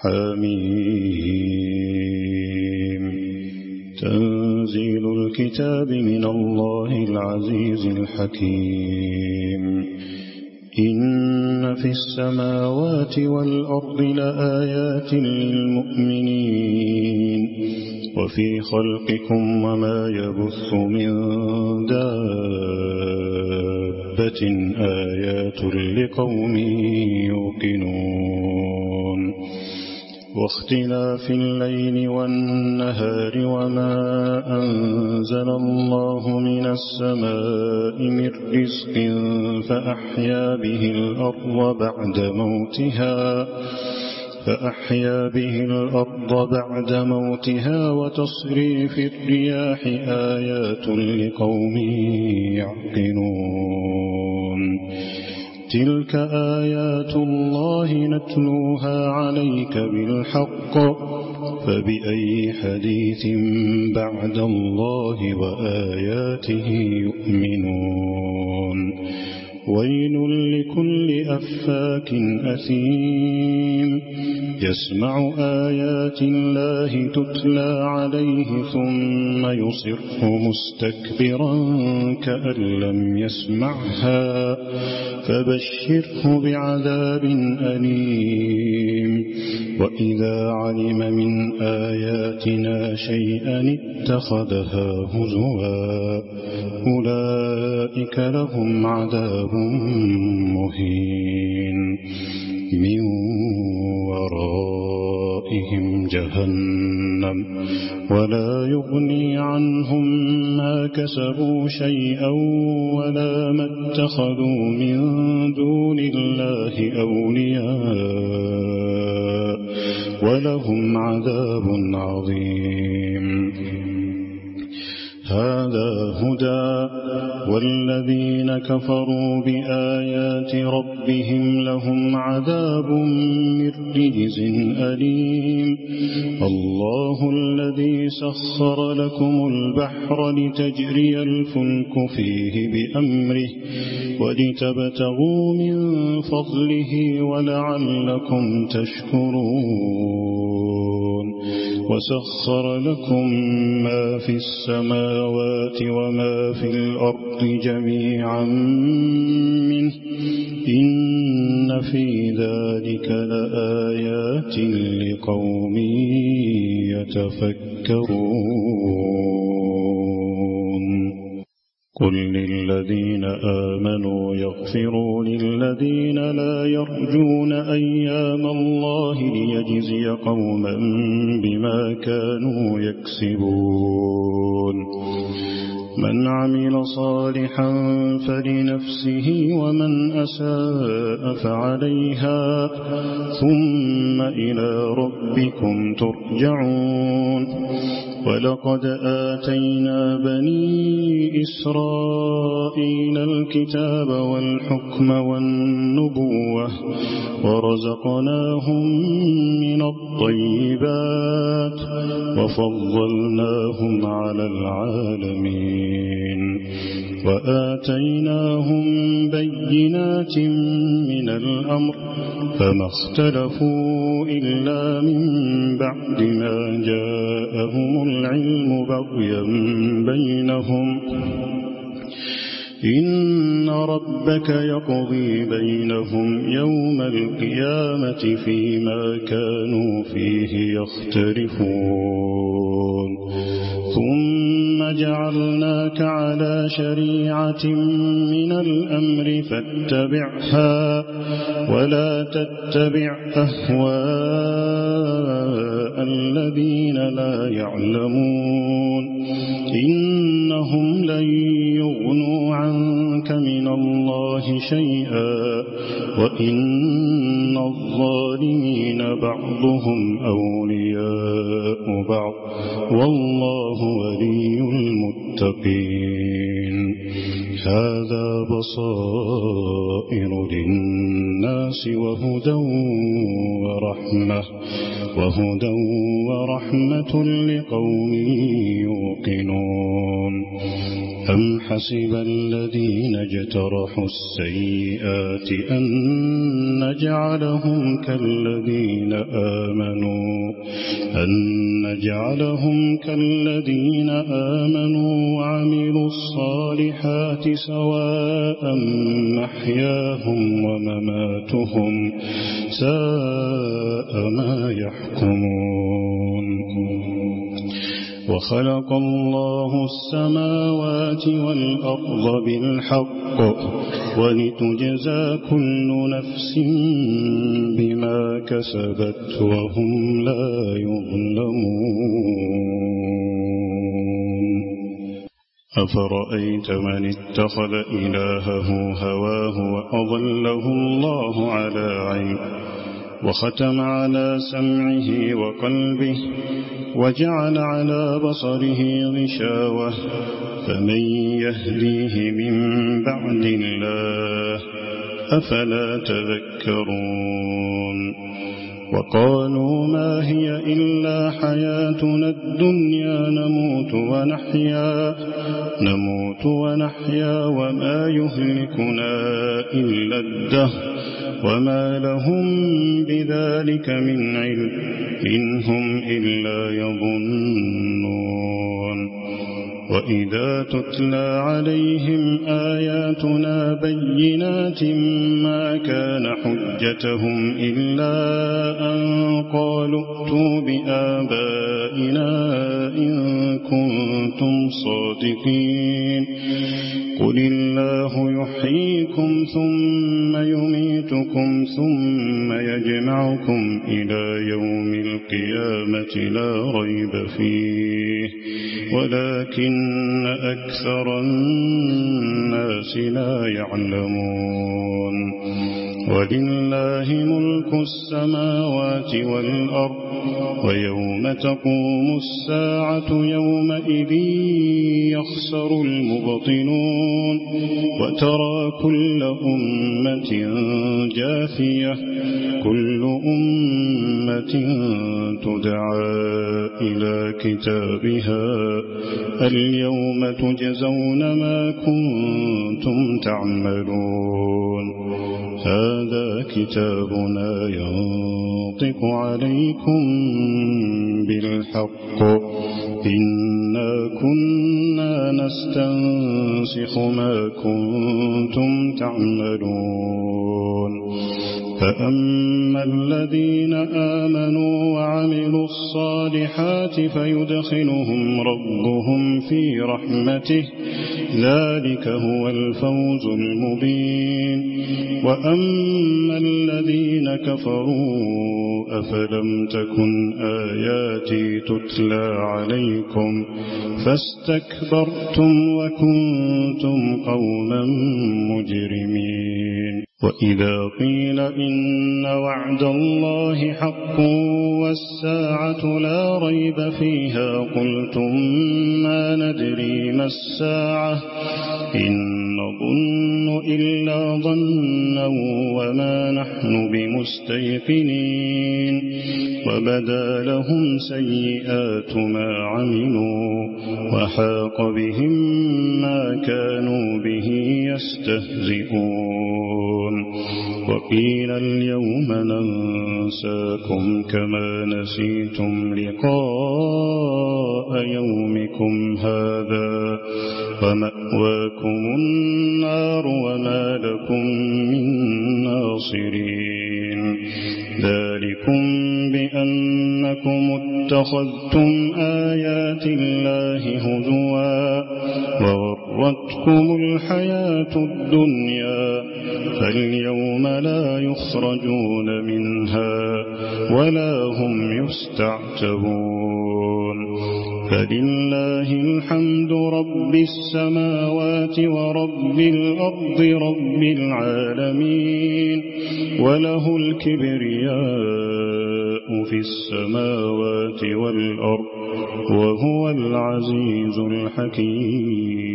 حميم. تنزيل الكتاب من الله العزيز الحكيم. إن في السماوات والأرض لآيات للمؤمنين وفي خلقكم وما يبث من دابة آيات لقوم يوقنون. واختلاف الليل والنهار وما أنزل الله من السماء من رزق فأحيا به الأرض بعد موتها وتصريف الرياح آيات لقوم يعقلون. تلك آيات الله نتلوها عليك بالحق فبأي حديث بعد الله وآياته يؤمنون. ويل لكل أفاك أثيم يسمع آيات الله تتلى عليه ثم يصر مستكبرا كأن لم يسمعها فبشره بعذاب أليم. وإذا علم من آياتنا شيئا اتخذها هزوا أولئك لهم عذاب مهين من ورائهم جهنم ولا يغني عنهم ما كسبوا شيئا ولا ما اتخذوا من دون الله أولياء ولهم عذاب عظيم. هذا هدى والذين كفروا بآيات ربهم لهم عذاب من رجز أليم. الله الذي سخر لكم البحر لتجري الفلك فيه بأمره ولتبتغوا من فضله ولعلكم تشكرون. وسخر لكم ما في السماوات وما في الأرض جميعا منه إن في ذلك لآيات لقوم يتفكرون. قل للذين آمنوا يغفروا للذين لا يرجون أيام الله ليجزي قوما بما كانوا يكسبون. من عمل صالحا فلنفسه ومن أساء فعليها ثم إلى ربكم ترجعون. ولقد آتينا بني إسرائيل الكتاب والحكم والنبوة ورزقناهم من الطيبات وفضلناهم على العالمين وآتيناهم بينات من الأمر فما اختلفوا إلا من بعد ما جاءهم العلم بغيا بينهم إن ربك يقضي بينهم يوم القيامة فيما كانوا فيه يختلفون. ثم جعلناك على شريعة من الأمر فاتبعها ولا تتبع أهواء الذين لا يعلمون إنهم لن يغنوا عنك من الله شيئا وإن الظالمين بعضهم أولياء بعض والله ولي المتقين. هذا بصائر للناس وهدى ورحمة لقوم يوقنون. أم حسب الذين اجترحوا السيئات أن نجعلهم كالذين آمنوا وعملوا الصالحات سواء محياهم ومماتهم ساء ما يحكمون. وخلق الله السماوات والأرض بالحق ولتجزى كل نفس بما كسبت وهم لا يظلمون. أفرأيت من اتخذ إلهه هواه وأضله الله على علم وختم على سمعه وقلبه وجعل على بصره غشاوة فمن يهديه من بعد الله أفلا تذكرون. وقالوا ما هي إلا حياتنا الدنيا نموت ونحيا وما يهلكنا إلا الدهر وما لهم بذلك من علم إن هم إلا يظنون. وإذا تتلى عليهم آياتنا بينات ما كان حجتهم إلا أن قالوا ائتوا بآبائنا إن كنتم صادقين. قل الله يحييكم ثم يميتكم ثم يجمعكم إلى يوم القيامة لا ريب فيه ولكن أكثر الناس لا يعلمون. ولله ملك السماوات والأرض ويوم تقوم الساعة يومئذ يخسر المبطلون وترى كل أمة جاثية كل أمة تدعى إلى كتابها اليوم تجزون ما كنتم تعملون. هذا كتابنا ينطق عليكم بالحق إنا كنا نستنسخ ما كنتم تعملون. فأما الذين آمنوا وعملوا الصالحات فيدخلهم ربهم في رحمته ذلك هو الفوز المبين. وأما الذين كفروا أفلم تكن آياتي تتلى عليكم فاستكبرتم وكنتم قوما مجرمين. وإذا قيل إن وعد الله حق والساعة لا ريب فيها قلتم ما ندري ما الساعة إن نظن إلا ظنا وما نحن بمستيقنين. وبدا لهم سيئات ما عملوا وحاق بهم ما كانوا به يستهزئون. وقيل اليوم ننساكم كما نسيتم لقاء يومكم هذا ومأواكم النار وما لكم من ناصرين. ذلكم بأنكم اتخذتم آيات الله هزوا وغرتكم الحياة الدنيا فاليوم لا يخرجون منها ولا هم يستعتبون. فلله الحمد رب السماوات ورب الأرض رب العالمين وله الكبرياء في السماوات والأرض وهو العزيز الحكيم.